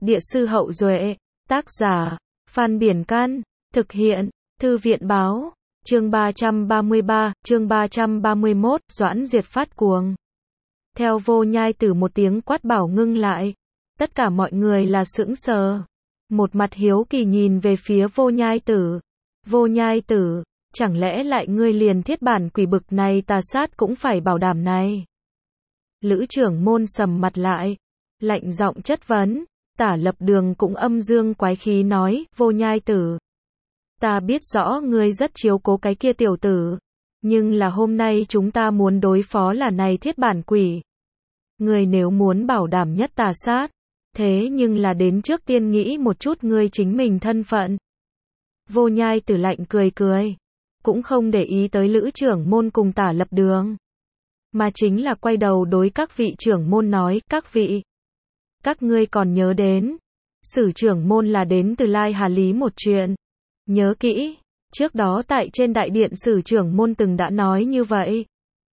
Địa sư Hậu Duệ, tác giả, Phan Biển Can, thực hiện, Thư viện Báo, chương 333, chương 331, Doãn Duyệt phát cuồng. Theo Vô Nhai Tử một tiếng quát bảo ngưng lại. Tất cả mọi người là sững sờ. Một mặt hiếu kỳ nhìn về phía Vô Nhai Tử. Vô Nhai Tử, chẳng lẽ lại ngươi liền thiết bản quỷ bực này tà sát cũng phải bảo đảm này? Lữ trưởng môn sầm mặt lại, lạnh giọng chất vấn. Tả Lập Đường cũng âm dương quái khí nói, Vô Nhai Tử, ta biết rõ ngươi rất chiếu cố cái kia tiểu tử, nhưng là hôm nay chúng ta muốn đối phó là này thiết bản quỷ. Ngươi nếu muốn bảo đảm nhất tà sát, thế nhưng là đến trước tiên nghĩ một chút ngươi chính mình thân phận. Vô Nhai Tử lạnh cười cười, cũng không để ý tới Lữ trưởng môn cùng Tả Lập Đường, mà chính là quay đầu đối các vị trưởng môn nói, các vị, các ngươi còn nhớ đến, Sử trưởng môn là đến từ Lai Hà Lý một chuyện. Nhớ kỹ, trước đó tại trên đại điện Sử trưởng môn từng đã nói như vậy.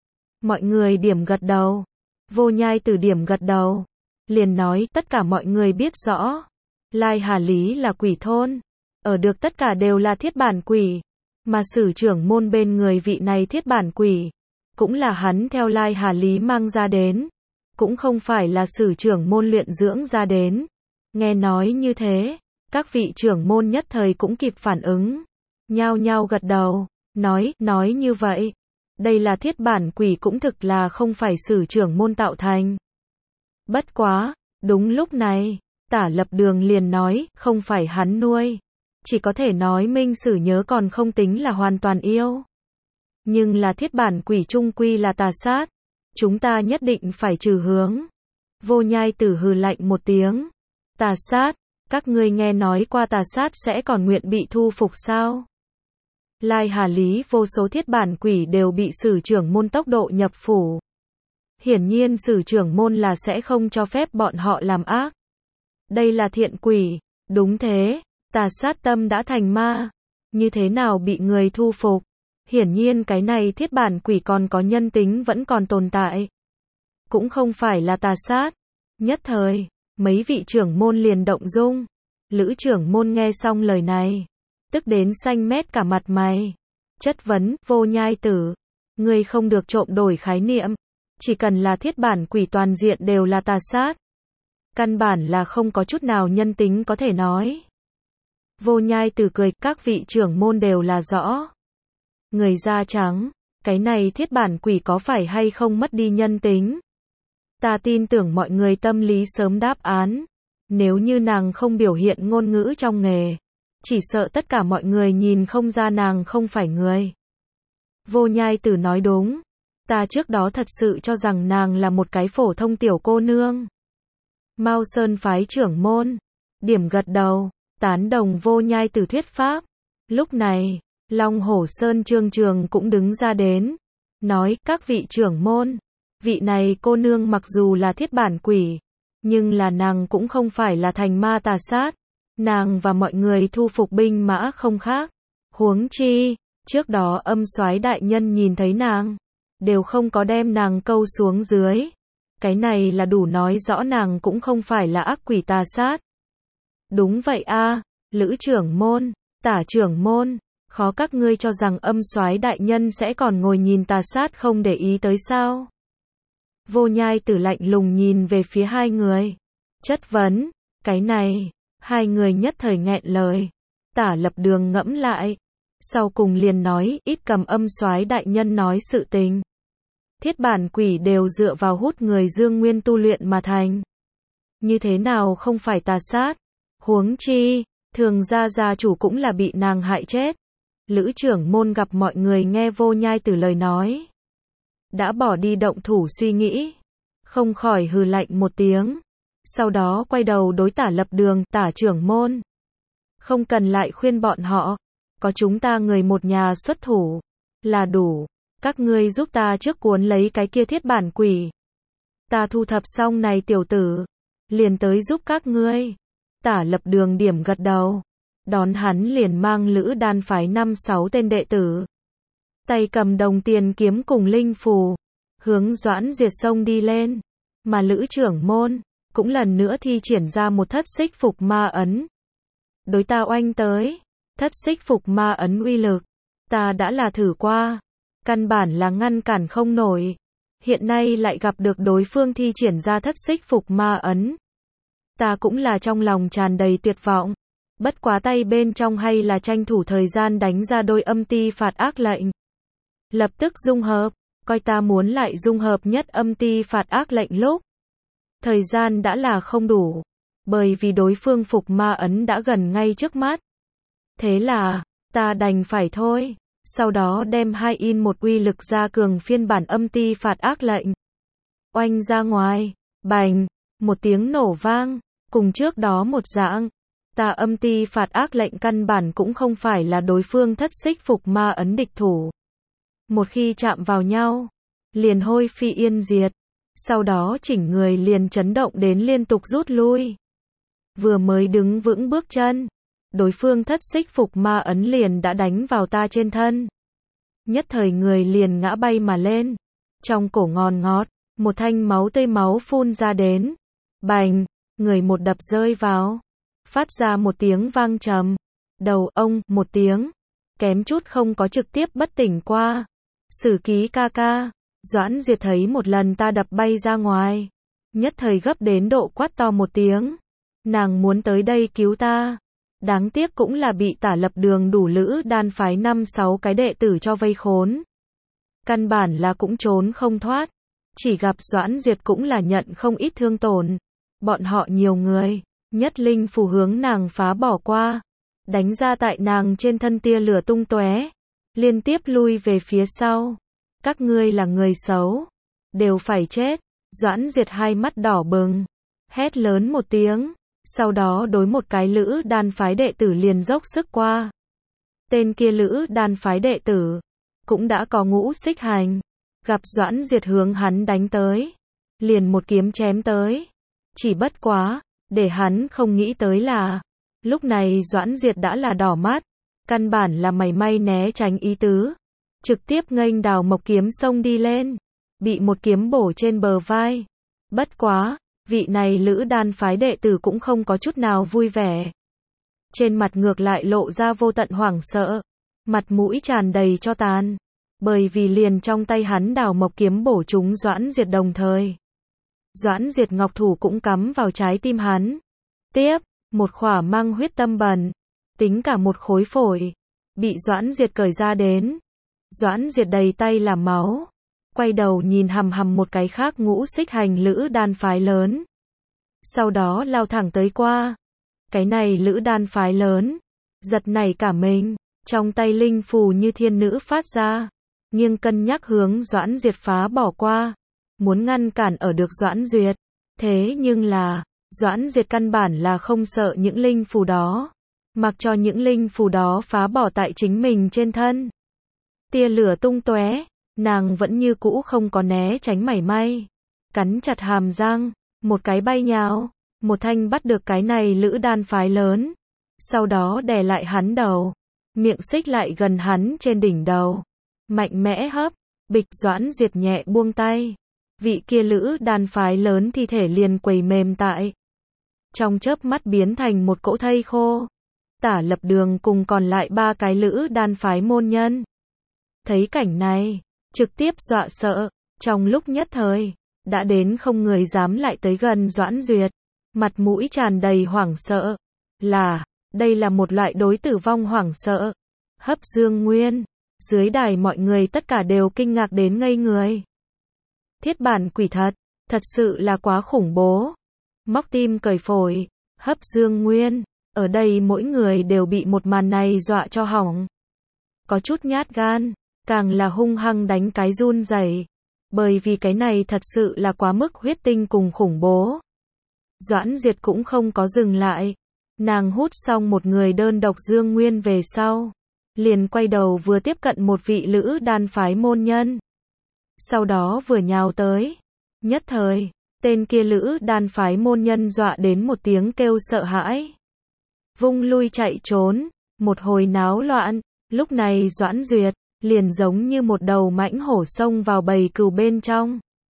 Mọi người điểm gật đầu. Vô Nhai Tử điểm gật đầu. Liền nói, tất cả mọi người biết rõ. Lai Hà Lý là quỷ thôn. Ở được tất cả đều là thiết bản quỷ. Mà Sử trưởng môn bên người vị này thiết bản quỷ, cũng là hắn theo Lai Hà Lý mang ra đến. Cũng không phải là Sử trưởng môn luyện dưỡng ra đến. Nghe nói như thế, các vị trưởng môn nhất thời cũng kịp phản ứng. Nhao nhao gật đầu, nói như vậy. Đây là thiết bản quỷ cũng thực là không phải Sử trưởng môn tạo thành. Bất quá, đúng lúc này, Tả Lập Đường liền nói, không phải hắn nuôi. Chỉ có thể nói minh Sử nhớ còn không tính là hoàn toàn yêu. Nhưng là thiết bản quỷ trung quy là tà sát. Chúng ta nhất định phải trừ hướng. Vô Nhai Tử hừ lạnh một tiếng. Tà sát, các ngươi nghe nói qua tà sát sẽ còn nguyện bị thu phục sao? Lai Hà Lý vô số thiết bản quỷ đều bị Sử trưởng môn tốc độ nhập phủ. Hiển nhiên Sử trưởng môn là sẽ không cho phép bọn họ làm ác. Đây là thiện quỷ, đúng thế, tà sát tâm đã thành ma. Như thế nào bị người thu phục? Hiển nhiên cái này thiết bản quỷ còn có nhân tính vẫn còn tồn tại. Cũng không phải là tà sát. Nhất thời, mấy vị trưởng môn liền động dung. Lữ trưởng môn nghe xong lời này, tức đến xanh mét cả mặt mày. Chất vấn, Vô Nhai Tử, ngươi không được trộm đổi khái niệm. Chỉ cần là thiết bản quỷ toàn diện đều là tà sát. Căn bản là không có chút nào nhân tính có thể nói. Vô Nhai Tử cười, các vị trưởng môn đều là rõ. Người da trắng, cái này thiết bản quỷ có phải hay không mất đi nhân tính? Ta tin tưởng mọi người tâm lý sớm đáp án. Nếu như nàng không biểu hiện ngôn ngữ trong nghề, chỉ sợ tất cả mọi người nhìn không ra nàng không phải người. Vô Nhai Tử nói đúng. Ta trước đó thật sự cho rằng nàng là một cái phổ thông tiểu cô nương. Mao Sơn phái trưởng môn, điểm gật đầu, tán đồng Vô Nhai Tử thuyết pháp. Lúc này, Long Hổ Sơn Trương Trường cũng đứng ra đến, nói, các vị trưởng môn, vị này cô nương mặc dù là thiết bản quỷ, nhưng là nàng cũng không phải là thành ma tà sát. Nàng và mọi người thu phục binh mã không khác. Huống chi, trước đó Âm Soái đại nhân nhìn thấy nàng, đều không có đem nàng câu xuống dưới. Cái này là đủ nói rõ nàng cũng không phải là ác quỷ tà sát. Đúng vậy a, Lữ trưởng môn, Tả trưởng môn, khó các ngươi cho rằng Âm Soái đại nhân sẽ còn ngồi nhìn tà sát không để ý tới sao? Vô Nhai Tử lạnh lùng nhìn về phía hai người. Chất vấn, cái này, hai người nhất thời nghẹn lời. Tả Lập Đường ngẫm lại. Sau cùng liền nói, ít cầm Âm Soái đại nhân nói sự tình. Thiết bản quỷ đều dựa vào hút người dương nguyên tu luyện mà thành. Như thế nào không phải tà sát? Huống chi, Thường gia chủ cũng là bị nàng hại chết. Lữ trưởng môn gặp mọi người nghe Vô Nhai Tử lời nói, đã bỏ đi động thủ suy nghĩ, không khỏi hừ lạnh một tiếng. Sau đó quay đầu đối Tả Lập Đường, Tả trưởng môn. Không cần lại khuyên bọn họ, có chúng ta người một nhà xuất thủ, là đủ. Các ngươi giúp ta trước cuốn lấy cái kia thiết bản quỷ. Ta thu thập xong này tiểu tử, liền tới giúp các ngươi. Tả Lập Đường điểm gật đầu. Đón hắn liền mang Lữ đan phái 5-6 tên đệ tử. Tay cầm đồng tiền kiếm cùng linh phù, hướng Doãn Duyệt sông đi lên. Mà Lữ trưởng môn, cũng lần nữa thi triển ra một thất xích phục ma ấn. Đối ta oanh tới, thất xích phục ma ấn uy lực, ta đã là thử qua, căn bản là ngăn cản không nổi. Hiện nay lại gặp được đối phương thi triển ra thất xích phục ma ấn. Ta cũng là trong lòng tràn đầy tuyệt vọng. Bất quá tay bên trong hay là tranh thủ thời gian đánh ra đôi âm ti phạt ác lệnh. Lập tức dung hợp, coi ta muốn lại dung hợp nhất âm ti phạt ác lệnh lúc. Thời gian đã là không đủ, bởi vì đối phương phục ma ấn đã gần ngay trước mắt. Thế là, ta đành phải thôi. Sau đó đem 2-in-1 uy lực gia cường phiên bản âm ti phạt ác lệnh. Oanh ra ngoài, bành, một tiếng nổ vang, cùng trước đó một dạng. Ta âm ti phạt ác lệnh căn bản cũng không phải là đối phương thất xích phục ma ấn địch thủ. Một khi chạm vào nhau, liền hôi phi yên diệt. Sau đó chỉnh người liền chấn động đến liên tục rút lui. Vừa mới đứng vững bước chân, đối phương thất xích phục ma ấn liền đã đánh vào ta trên thân. Nhất thời người liền ngã bay mà lên. Trong cổ ngòn ngọt, một thanh máu tươi máu phun ra đến. Bành, người một đập rơi vào. Phát ra một tiếng vang trầm. Đầu ông, một tiếng. Kém chút không có trực tiếp bất tỉnh qua. Sử ký ca ca. Doãn Duyệt thấy một lần ta đập bay ra ngoài. Nhất thời gấp đến độ quát to một tiếng. Nàng muốn tới đây cứu ta. Đáng tiếc cũng là bị Tả Lập Đường đủ lữ đan phái 5-6 cái đệ tử cho vây khốn. Căn bản là cũng trốn không thoát. Chỉ gặp Doãn Duyệt cũng là nhận không ít thương tổn. Bọn họ nhiều người, nhất linh phù hướng nàng phá bỏ qua. Đánh ra tại nàng trên thân tia lửa tung tóe. Liên tiếp lui về phía sau. Các ngươi là người xấu. Đều phải chết. Doãn Duyệt hai mắt đỏ bừng. Hét lớn một tiếng. Sau đó đối một cái lữ đan phái đệ tử liền dốc sức qua. Tên kia lữ đan phái đệ tử cũng đã có ngũ xích hành. Gặp Doãn Duyệt hướng hắn đánh tới. Liền một kiếm chém tới. Chỉ bất quá, để hắn không nghĩ tới là lúc này Doãn Duyệt đã là đỏ mắt. Căn bản là mảy may né tránh ý tứ. Trực tiếp nghênh đào mộc kiếm xông đi lên. Bị một kiếm bổ trên bờ vai. Bất quá, vị này lữ đan phái đệ tử cũng không có chút nào vui vẻ. Trên mặt ngược lại lộ ra vô tận hoảng sợ. Mặt mũi tràn đầy cho tàn. Bởi vì liền trong tay hắn đào mộc kiếm bổ trúng Doãn Duyệt đồng thời. Doãn Duyệt ngọc thủ cũng cắm vào trái tim hắn. Tiếp, một khỏa mang huyết tâm bẩn. Tính cả một khối phổi. Bị Doãn Duyệt cởi ra đến. Doãn Duyệt đầy tay là máu. Quay đầu nhìn hằm hằm một cái khác ngũ xích hành lữ đan phái lớn. Sau đó lao thẳng tới qua. Cái này lữ đan phái lớn. Giật nảy cả mình. Trong tay linh phù như thiên nữ phát ra. Nghiêng cân nhắc hướng Doãn Duyệt phá bỏ qua. Muốn ngăn cản ở được Doãn Duyệt. Thế nhưng là, Doãn Duyệt căn bản là không sợ những linh phù đó. Mặc cho những linh phù đó phá bỏ tại chính mình trên thân. Tia lửa tung tóe. Nàng vẫn như cũ không có né tránh mảy may. Cắn chặt hàm răng. Một cái bay nhào. Một thanh bắt được cái này lữ đan phái lớn. Sau đó đè lại hắn đầu. Miệng xích lại gần hắn trên đỉnh đầu. Mạnh mẽ hấp. Bịch Doãn Duyệt nhẹ buông tay. Vị kia lữ đan phái lớn thi thể liền quầy mềm tại. Trong chớp mắt biến thành một cỗ thây khô. Tả Lập Đường cùng còn lại 3 cái lữ đan phái môn nhân. Thấy cảnh này. Trực tiếp dọa sợ. Trong lúc nhất thời. Đã đến không người dám lại tới gần Doãn Duyệt. Mặt mũi tràn đầy hoảng sợ. Đây là một loại đối tử vong hoảng sợ. Hấp dương nguyên. Dưới đài mọi người tất cả đều kinh ngạc đến ngây người. Thiết bản quỷ thật sự là quá khủng bố. Móc tim cởi phổi, hấp dương nguyên. Ở đây mỗi người đều bị một màn này dọa cho hỏng. Có chút nhát gan, càng là hung hăng đánh cái run rẩy. Bởi vì cái này thật sự là quá mức huyết tinh cùng khủng bố. Doãn Duyệt cũng không có dừng lại. Nàng hút xong một người đơn độc dương nguyên về sau. Liền quay đầu vừa tiếp cận một vị lữ đan phái môn nhân. Sau đó vừa nhào tới. Nhất thời, tên kia lữ đan phái môn nhân dọa đến một tiếng kêu sợ hãi. Vung lui chạy trốn, một hồi náo loạn. Lúc này Doãn Duyệt liền giống như một đầu mãnh hổ xông vào bầy cừu bên trong.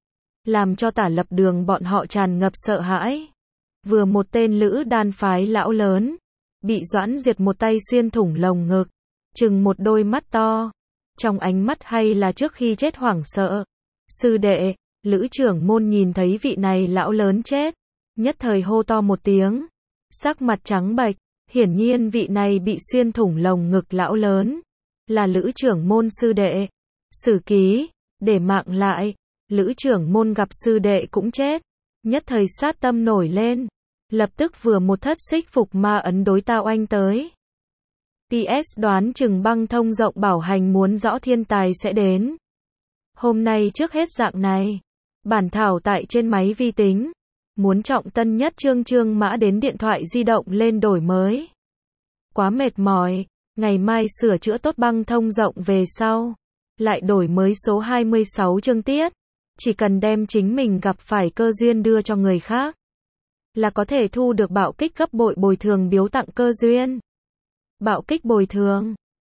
làm cho Tả Lập Đường bọn họ tràn ngập sợ hãi. Vừa một tên lữ đan phái lão lớn, bị Doãn Duyệt một tay xuyên thủng lồng ngực, chừng một đôi mắt to, trong ánh mắt hay là trước khi chết hoảng sợ. Sư đệ, Lữ trưởng môn nhìn thấy vị này lão lớn chết, nhất thời hô to một tiếng, sắc mặt trắng bệch, hiển nhiên vị này bị xuyên thủng lồng ngực lão lớn, là Lữ trưởng môn sư đệ. Sử ký, để mạng lại, Lữ trưởng môn gặp sư đệ cũng chết, nhất thời sát tâm nổi lên, lập tức vừa một thất xích phục ma ấn đối Tao Anh tới. PS đoán chừng Băng Thông rộng bảo hành muốn rõ thiên tài sẽ đến. Hôm nay trước hết dạng này, bản thảo tại trên máy vi tính, muốn trọng tân nhất chương mã đến điện thoại di động lên đổi mới. Quá mệt mỏi, ngày mai sửa chữa tốt Băng Thông rộng về sau, lại đổi mới số 26 chương tiết, chỉ cần đem chính mình gặp phải cơ duyên đưa cho người khác, là có thể thu được bạo kích gấp bội bồi thường biếu tặng cơ duyên. Bạo kích bồi thường